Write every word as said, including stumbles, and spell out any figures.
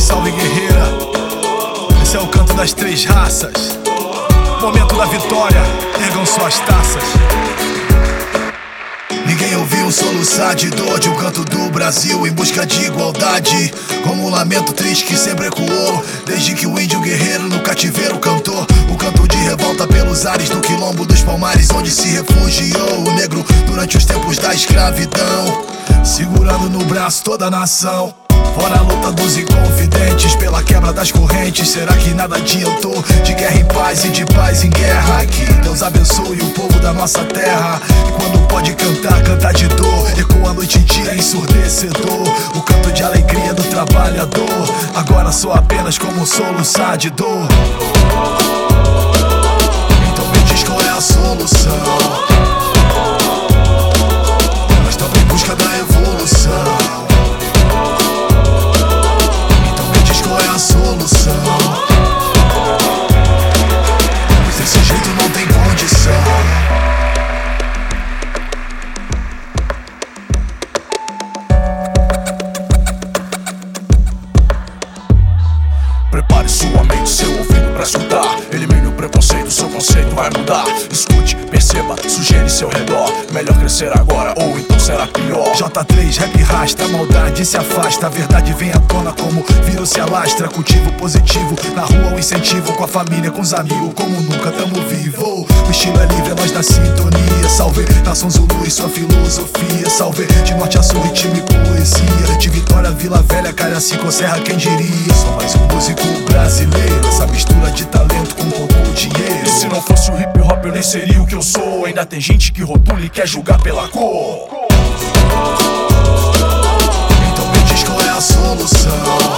salve guerreira. Esse é o canto das três raças. Momento da vitória, ergam suas taças. Ninguém ouviu soluçar de dor de um canto do Brasil em busca de igualdade, como um lamento triste que sempre ecoou desde que o índio guerreiro no cativeiro cantou. O canto de revolta pelos ares do quilombo dos Palmares, onde se refugiou o negro durante os tempos da escravidão, segurando no braço toda a nação. Fora a luta dos inconfidentes pela quebra das correntes, será que nada adiantou? De guerra em paz e de paz em guerra, que Deus abençoe o povo da nossa terra. E quando pode cantar, cantar de dor, ecoa a noite e dia ensurdecedor. O canto de alegria do trabalhador, agora só apenas como um soluçar de dor. Então me diz qual é a solução. Nós estamos em busca da evolução. Solução, pois desse jeito não tem condição. Prepare sua mente, seu ouvido pra escutar. Elimine o preconceito, seu conceito vai mudar. Escute, perceba, sujeire seu redor. Melhor crescer agora ou então será pior. J três, rap rasta, a maldade se afasta. A verdade vem à tona como vírus se alastra. Cultivo positivo, na rua o incentivo. Com a família, com os amigos, como nunca tamo vivo. O estilo é livre, é nós na sintonia. Salve, nação Zulu e sua filosofia. Salve, de norte a sul, ritmo e poesia. De Vitória, Vila Velha, Cariacica, Serra, quem diria. Sou mais um músico brasileiro, essa mistura de talento com pouco dinheiro. E se não fosse o hip hop eu nem seria o que eu sou. Ainda tem gente que rotula e quer julgar pela cor. Então me diz qual é a solução.